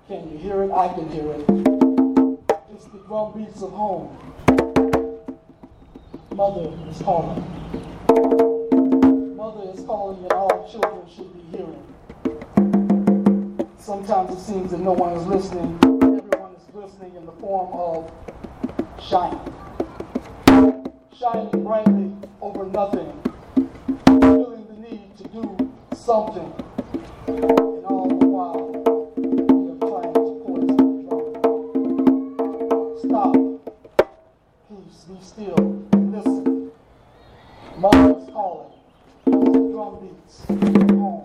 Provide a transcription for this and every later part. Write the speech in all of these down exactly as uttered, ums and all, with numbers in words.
Can you hear it? I can hear it. It's the drum beats of home. Mother is calling. Mother is calling, and all children should be hearing. Sometimes it seems that no one is listening. Everyone is listening in the form of shining. Shining brightly over nothing. Feeling the need to do something. And all the while, we are trying to poison the drum. Stop. Please be still and listen. Mother is calling. Those drum beats. Home.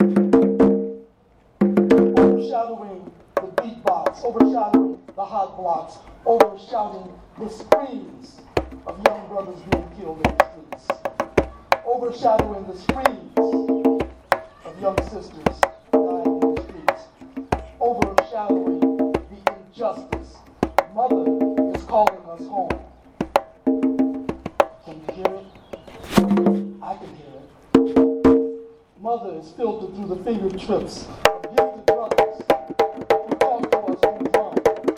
Overshadowing the beatbox, overshadowing the hot blocks, overshadowing the screams of young brothers being killed in the streets, overshadowing the screams of young sisters dying in the streets, overshadowing the injustice. Mother is calling us home. Can you hear it? I can hear it. Mother is filtered through the fingertips of gifted brothers who talk to us on the drum.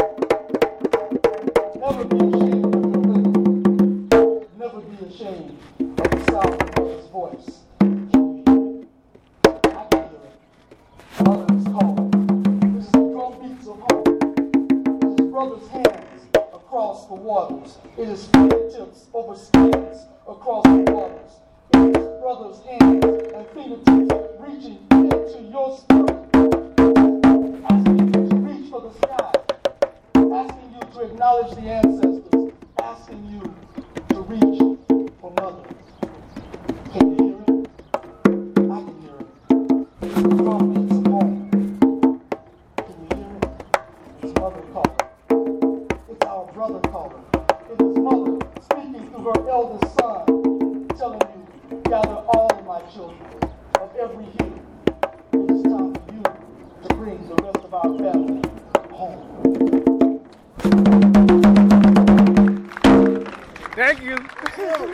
Never be ashamed of your rhythm. Never be ashamed of the sound of mother's voice. Can you hear it? I can hear it. Mother is calling. This is the drum beats of home. It is brothers' hands across the waters. It is fingertips over skins across the waters. It is brothers' hands and fingertips reaching into your spirit, asking you to reach for the sky, asking you to acknowledge the ancestors, asking you to reach for mother. Can you hear it? I can hear it. It's the drum beats of home. Can you hear it? It's mother calling. It's our brother calling. It is mother speaking through her eldest son, telling you, gather all of my children of every hue. It is time for you to bring the rest of our family home. Thank you.